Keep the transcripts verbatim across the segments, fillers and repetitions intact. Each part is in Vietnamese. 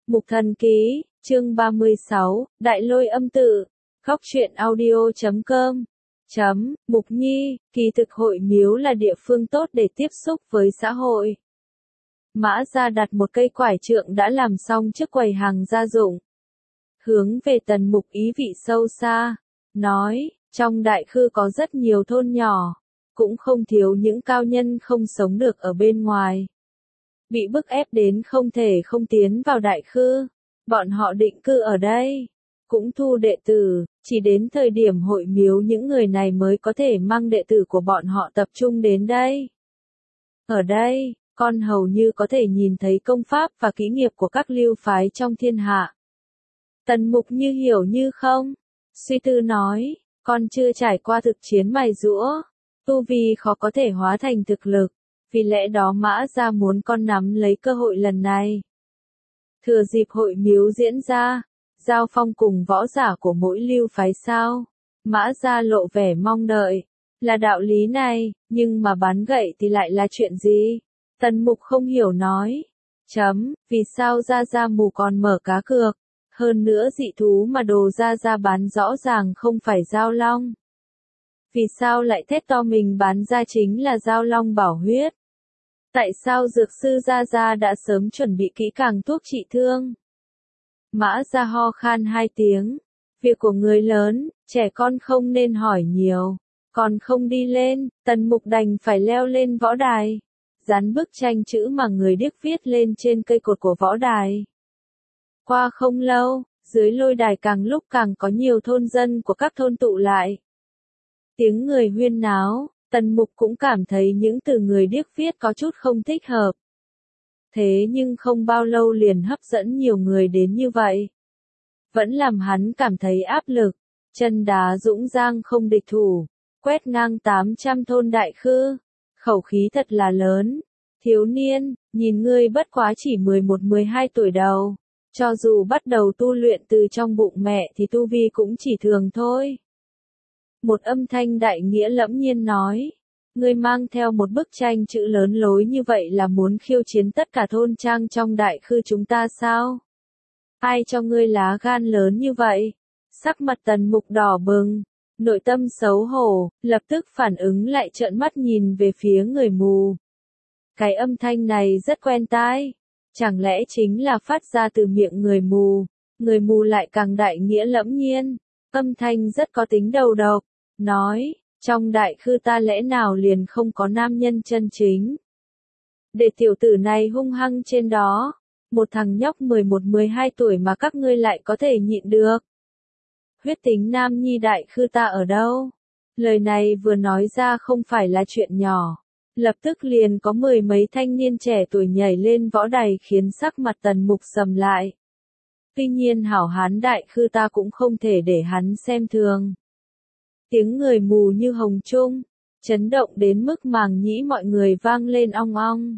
Mục Thần Ký, chương ba mươi sáu, Đại Lôi Âm Tự, Góc truyện audio chấm com. Chấm, Mục Nhi, kỳ thực hội miếu là địa phương tốt để tiếp xúc với xã hội. Mã Gia đặt một cây quải trượng đã làm xong trước quầy hàng gia dụng. Hướng về Tần Mục ý vị sâu xa, nói, trong đại khư có rất nhiều thôn nhỏ, cũng không thiếu những cao nhân không sống được ở bên ngoài. Bị bức ép đến không thể không tiến vào đại khư, bọn họ định cư ở đây, cũng thu đệ tử, chỉ đến thời điểm hội miếu những người này mới có thể mang đệ tử của bọn họ tập trung đến đây. Ở đây, con hầu như có thể nhìn thấy công pháp và kỹ nghiệp của các lưu phái trong thiên hạ. Tần Mục như hiểu như không, suy tư nói, con chưa trải qua thực chiến mài giũa, tu vi khó có thể hóa thành thực lực, vì lẽ đó Mã Gia muốn con nắm lấy cơ hội lần này. Thừa dịp hội miếu diễn ra, giao phong cùng võ giả của mỗi lưu phái sao? Mã Gia lộ vẻ mong đợi, là đạo lý này, nhưng mà bán gậy thì lại là chuyện gì? Tần Mục không hiểu nói, chấm, vì sao Gia Gia mù còn mở cá cược, hơn nữa dị thú mà đồ Gia Gia bán rõ ràng không phải giao long. Vì sao lại thét to mình bán ra chính là giao long bảo huyết? Tại sao dược sư Gia Gia đã sớm chuẩn bị kỹ càng thuốc trị thương? Mã Gia ho khan hai tiếng, việc của người lớn, trẻ con không nên hỏi nhiều, còn không đi lên, Tần Mục đành phải leo lên võ đài, dán bức tranh chữ mà người điếc viết lên trên cây cột của võ đài. Qua không lâu, dưới lôi đài càng lúc càng có nhiều thôn dân của các thôn tụ lại. Tiếng người huyên náo, Tần Mục cũng cảm thấy những từ người điếc viết có chút không thích hợp. Thế nhưng không bao lâu liền hấp dẫn nhiều người đến như vậy. Vẫn làm hắn cảm thấy áp lực, chân đá dũng giang không địch thủ, quét ngang tám trăm thôn đại khư, khẩu khí thật là lớn. Thiếu niên, nhìn ngươi bất quá chỉ mười một mười hai tuổi đầu, cho dù bắt đầu tu luyện từ trong bụng mẹ thì tu vi cũng chỉ thường thôi. Một âm thanh đại nghĩa lẫm nhiên nói, ngươi mang theo một bức tranh chữ lớn lối như vậy là muốn khiêu chiến tất cả thôn trang trong đại khư chúng ta sao? Ai cho ngươi lá gan lớn như vậy? Sắc mặt Tần Mục đỏ bừng, nội tâm xấu hổ, lập tức phản ứng lại trợn mắt nhìn về phía người mù. Cái âm thanh này rất quen tai, chẳng lẽ chính là phát ra từ miệng người mù? Người mù lại càng đại nghĩa lẫm nhiên, âm thanh rất có tính đầu độc, nói, trong đại khư ta lẽ nào liền không có nam nhân chân chính? Để tiểu tử này hung hăng trên đó, một thằng nhóc mười một mười hai tuổi mà các ngươi lại có thể nhịn được. Huyết tính nam nhi đại khư ta ở đâu? Lời này vừa nói ra không phải là chuyện nhỏ. Lập tức liền có mười mấy thanh niên trẻ tuổi nhảy lên võ đài khiến sắc mặt Tần Mục sầm lại. Tuy nhiên hảo hán đại khư ta cũng không thể để hắn xem thường. Tiếng người mù như hồng trung, chấn động đến mức màng nhĩ mọi người vang lên ong ong.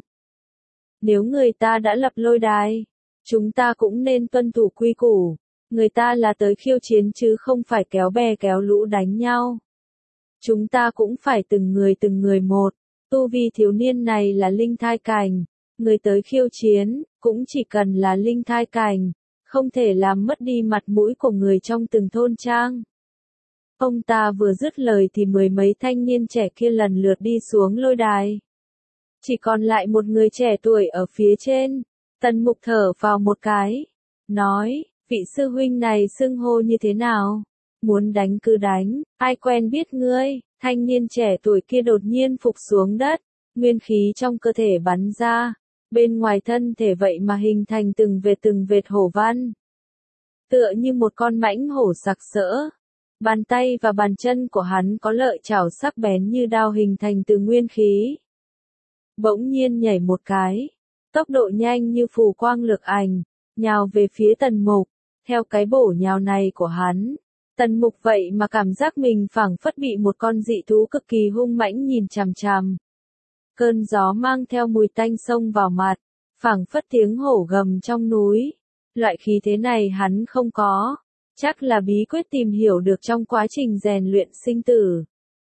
Nếu người ta đã lập lôi đài, chúng ta cũng nên tuân thủ quy củ, người ta là tới khiêu chiến chứ không phải kéo bè kéo lũ đánh nhau. Chúng ta cũng phải từng người từng người một, tu vi thiếu niên này là linh thai cảnh, người tới khiêu chiến, cũng chỉ cần là linh thai cảnh, không thể làm mất đi mặt mũi của người trong từng thôn trang. Ông ta vừa dứt lời thì mười mấy thanh niên trẻ kia lần lượt đi xuống lôi đài. Chỉ còn lại một người trẻ tuổi ở phía trên. Tần Mục thở vào một cái, nói, vị sư huynh này xưng hô như thế nào? Muốn đánh cứ đánh, ai quen biết ngươi? Thanh niên trẻ tuổi kia đột nhiên phục xuống đất, nguyên khí trong cơ thể bắn ra, bên ngoài thân thể vậy mà hình thành từng vệt từng vệt hổ văn. Tựa như một con mãnh hổ sặc sỡ. Bàn tay và bàn chân của hắn có lợi chảo sắc bén như đao hình thành từ nguyên khí. Bỗng nhiên nhảy một cái, tốc độ nhanh như phù quang lược ảnh, nhào về phía Tần Mục. Theo cái bổ nhào này của hắn, Tần Mục vậy mà cảm giác mình phảng phất bị một con dị thú cực kỳ hung mãnh nhìn chằm chằm. Cơn gió mang theo mùi tanh xông vào mặt, phảng phất tiếng hổ gầm trong núi. Loại khí thế này hắn không có. Chắc là bí quyết tìm hiểu được trong quá trình rèn luyện sinh tử.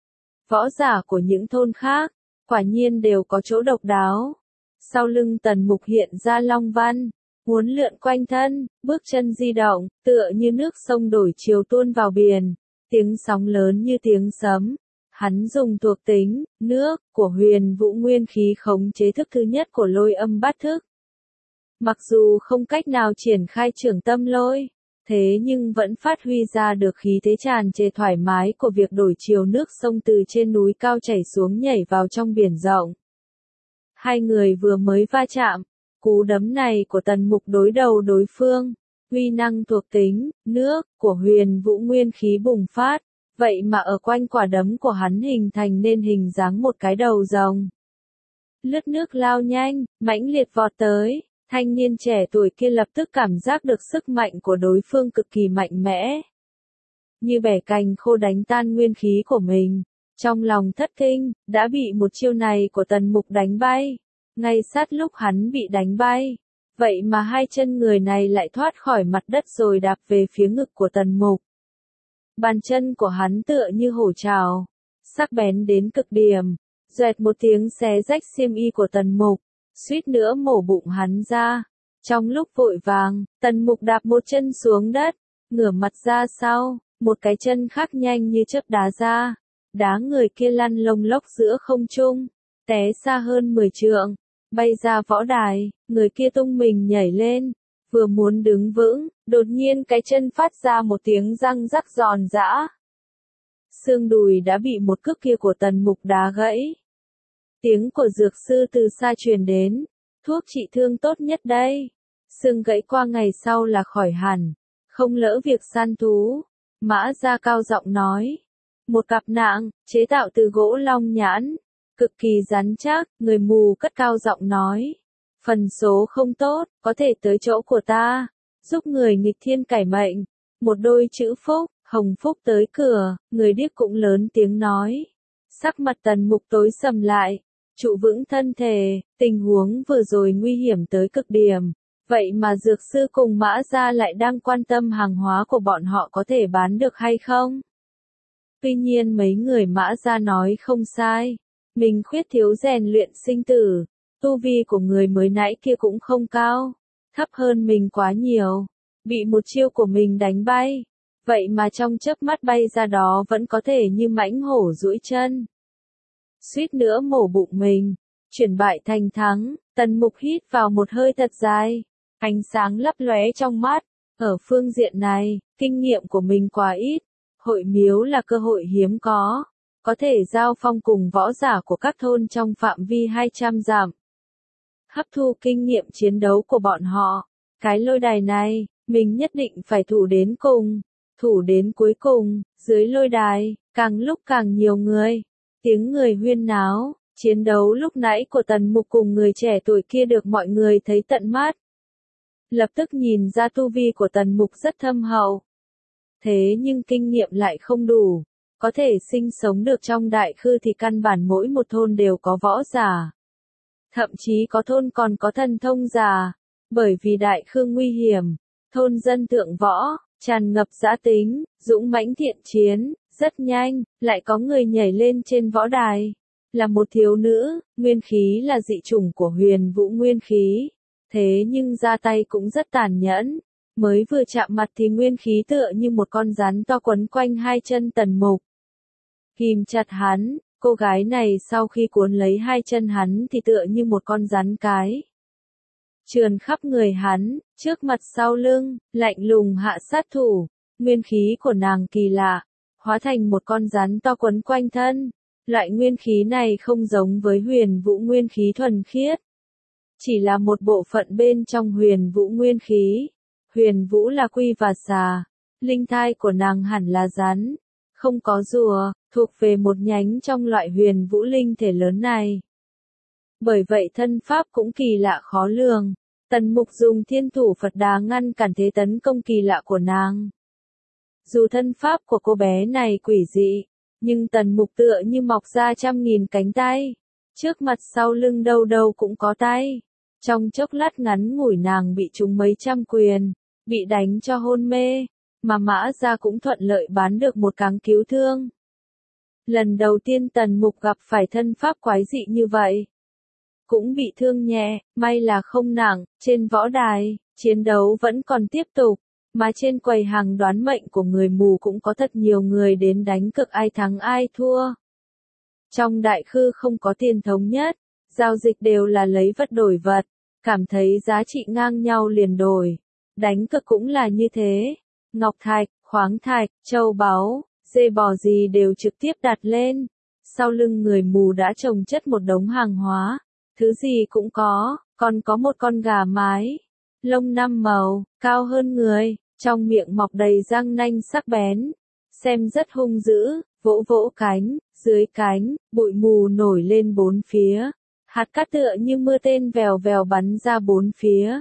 Võ giả của những thôn khác, quả nhiên đều có chỗ độc đáo. Sau lưng Tần Mục hiện ra long văn, uốn lượn quanh thân, bước chân di động, tựa như nước sông đổi chiều tuôn vào biển, tiếng sóng lớn như tiếng sấm. Hắn dùng thuộc tính, nước, của huyền vũ nguyên khí khống chế thức thứ nhất của lôi âm bát thức. Mặc dù không cách nào triển khai trưởng tâm lôi, thế nhưng vẫn phát huy ra được khí thế tràn trề thoải mái của việc đổi chiều nước sông từ trên núi cao chảy xuống nhảy vào trong biển rộng. Hai người vừa mới va chạm, cú đấm này của Tần Mục đối đầu đối phương, uy năng thuộc tính, nước, của huyền vũ nguyên khí bùng phát, vậy mà ở quanh quả đấm của hắn hình thành nên hình dáng một cái đầu rồng. Lướt nước lao nhanh, mãnh liệt vọt tới, thanh niên trẻ tuổi kia lập tức cảm giác được sức mạnh của đối phương cực kỳ mạnh mẽ. Như bẻ cành khô đánh tan nguyên khí của mình, trong lòng thất kinh, đã bị một chiêu này của Tần Mục đánh bay. Ngay sát lúc hắn bị đánh bay, vậy mà hai chân người này lại thoát khỏi mặt đất rồi đạp về phía ngực của Tần Mục. Bàn chân của hắn tựa như hổ trảo, sắc bén đến cực điểm, doẹt một tiếng xé rách xiêm y của Tần Mục, suýt nữa mổ bụng hắn ra. Trong lúc vội vàng, Tần Mục đạp một chân xuống đất, ngửa mặt ra sau, một cái chân khác nhanh như chớp đá ra, đá người kia lăn lông lốc giữa không trung, té xa hơn mười trượng, bay ra võ đài, người kia tung mình nhảy lên, vừa muốn đứng vững, đột nhiên cái chân phát ra một tiếng răng rắc giòn giã. Xương đùi đã bị một cước kia của Tần Mục đá gãy. Tiếng của dược sư từ xa truyền đến, thuốc trị thương tốt nhất đây. Xương gãy qua ngày sau là khỏi hẳn, không lỡ việc săn thú. Mã Gia cao giọng nói. Một cặp nạng, chế tạo từ gỗ long nhãn, cực kỳ rắn chắc, người mù cất cao giọng nói. Phần số không tốt, có thể tới chỗ của ta, giúp người nghịch thiên cải mệnh. Một đôi chữ phúc, hồng phúc tới cửa, người điếc cũng lớn tiếng nói. Sắc mặt Tần Mục tối sầm lại, trụ vững thân thể, tình huống vừa rồi nguy hiểm tới cực điểm. Vậy mà dược sư cùng Mã Gia lại đang quan tâm hàng hóa của bọn họ có thể bán được hay không? Tuy nhiên mấy người Mã Gia nói không sai, mình khuyết thiếu rèn luyện sinh tử, tu vi của người mới nãy kia cũng không cao, thấp hơn mình quá nhiều, bị một chiêu của mình đánh bay, vậy mà trong chớp mắt bay ra đó vẫn có thể như mãnh hổ duỗi chân. Suýt nữa mổ bụng mình, chuyển bại thành thắng, Tần Mục hít vào một hơi thật dài, ánh sáng lấp lóe trong mắt, ở phương diện này, kinh nghiệm của mình quá ít, hội miếu là cơ hội hiếm có, có thể giao phong cùng võ giả của các thôn trong phạm vi hai trăm dặm. Hấp thu kinh nghiệm chiến đấu của bọn họ, cái lôi đài này, mình nhất định phải thủ đến cùng, thủ đến cuối cùng, dưới lôi đài, càng lúc càng nhiều người, tiếng người huyên náo, chiến đấu lúc nãy của Tần Mục cùng người trẻ tuổi kia được mọi người thấy tận mắt. Lập tức nhìn ra tu vi của Tần Mục rất thâm hậu. Thế nhưng kinh nghiệm lại không đủ, có thể sinh sống được trong đại khư thì căn bản mỗi một thôn đều có võ giả. Thậm chí có thôn còn có thần thông giả, bởi vì đại khư nguy hiểm, thôn dân thượng võ, tràn ngập dã tính, dũng mãnh thiện chiến, rất nhanh, lại có người nhảy lên trên võ đài. Là một thiếu nữ, nguyên khí là dị chủng của huyền vũ nguyên khí. Thế nhưng ra tay cũng rất tàn nhẫn, mới vừa chạm mặt thì nguyên khí tựa như một con rắn to quấn quanh hai chân Tần Mục. Kìm chặt hắn, cô gái này sau khi cuốn lấy hai chân hắn thì tựa như một con rắn cái. Trườn khắp người hắn, trước mặt sau lưng, lạnh lùng hạ sát thủ, nguyên khí của nàng kỳ lạ, hóa thành một con rắn to quấn quanh thân. Loại nguyên khí này không giống với huyền vũ nguyên khí thuần khiết. Chỉ là một bộ phận bên trong huyền vũ nguyên khí. Huyền vũ là quy và xà. Linh thai của nàng hẳn là rắn. Không có rùa, thuộc về một nhánh trong loại huyền vũ linh thể lớn này. Bởi vậy thân pháp cũng kỳ lạ khó lường. Tần Mục dùng thiên thủ Phật Đà ngăn cản thế tấn công kỳ lạ của nàng. Dù thân pháp của cô bé này quỷ dị, nhưng Tần Mục tựa như mọc ra trăm nghìn cánh tay. Trước mặt sau lưng đâu đâu cũng có tay. Trong chốc lát ngắn ngủi nàng bị trúng mấy trăm quyền, bị đánh cho hôn mê, mà Mã Gia cũng thuận lợi bán được một cáng cứu thương. Lần đầu tiên Tần Mục gặp phải thân pháp quái dị như vậy. Cũng bị thương nhẹ, may là không nặng, trên võ đài, Chiến đấu vẫn còn tiếp tục, mà trên quầy hàng đoán mệnh của người mù cũng có thật nhiều người đến đánh cược ai thắng ai thua. Trong đại khư không có tiền thống nhất, giao dịch đều là lấy vật đổi vật, cảm thấy giá trị ngang nhau liền đổi. Đánh cược cũng là như thế, ngọc thạch, khoáng thạch, châu báu, dê bò gì đều trực tiếp đặt lên. Sau lưng người mù đã chồng chất một đống hàng hóa, thứ gì cũng có, còn có một con gà mái, lông năm màu, cao hơn người, trong miệng mọc đầy răng nanh sắc bén, xem rất hung dữ, vỗ vỗ cánh, dưới cánh, bụi mù nổi lên bốn phía, hạt cát tựa như mưa tên vèo vèo bắn ra bốn phía.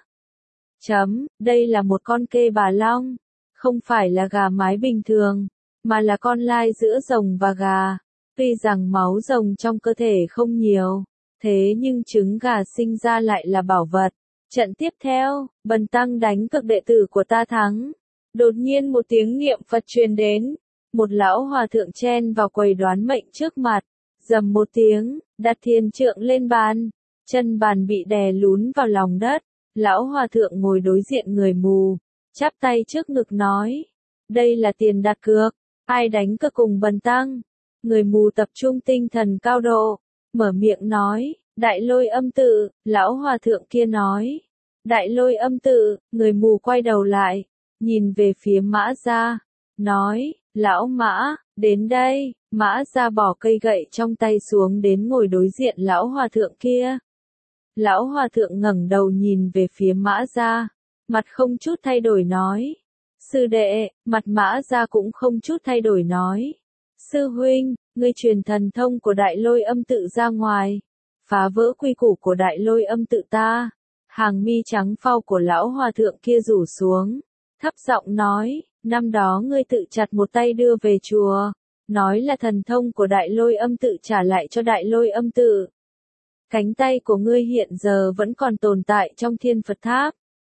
Chấm, đây là một con kê bà long, không phải là gà mái bình thường, mà là con lai giữa rồng và gà. Tuy rằng máu rồng trong cơ thể không nhiều, thế nhưng trứng gà sinh ra lại là bảo vật. Trận tiếp theo, Bần tăng đánh cược đệ tử của ta thắng. Đột nhiên một tiếng niệm Phật truyền đến, một lão hòa thượng chen vào quầy đoán mệnh trước mặt, rầm một tiếng, đặt thiền trượng lên bàn, chân bàn bị đè lún vào lòng đất. Lão hòa thượng ngồi đối diện người mù, chắp tay trước ngực nói, đây là tiền đặt cược, ai đánh cược cùng Bần tăng. Người mù tập trung tinh thần cao độ, mở miệng nói, đại lôi âm tự. Lão hòa thượng kia nói, đại lôi âm tự. Người mù quay đầu lại, nhìn về phía Mã Gia, nói, lão Mã, đến đây. Mã Gia bỏ cây gậy trong tay xuống đến ngồi đối diện lão hòa thượng kia. Lão hòa thượng ngẩng đầu nhìn về phía Mã Gia, mặt không chút thay đổi nói, sư đệ. Mặt Mã Gia cũng không chút thay đổi nói, sư huynh, ngươi truyền thần thông của đại lôi âm tự ra ngoài, phá vỡ quy củ của đại lôi âm tự ta. Hàng mi trắng phau của lão hòa thượng kia rủ xuống, thấp giọng nói, năm đó ngươi tự chặt một tay đưa về chùa, nói là thần thông của đại lôi âm tự trả lại cho đại lôi âm tự. Cánh tay của ngươi hiện giờ vẫn còn tồn tại trong Thiên Phật Tháp.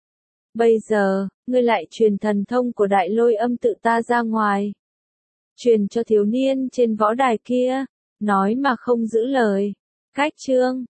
Bây giờ, ngươi lại truyền thần thông của đại lôi âm tự ta ra ngoài, truyền cho thiếu niên trên võ đài kia, nói mà không giữ lời. Cách chương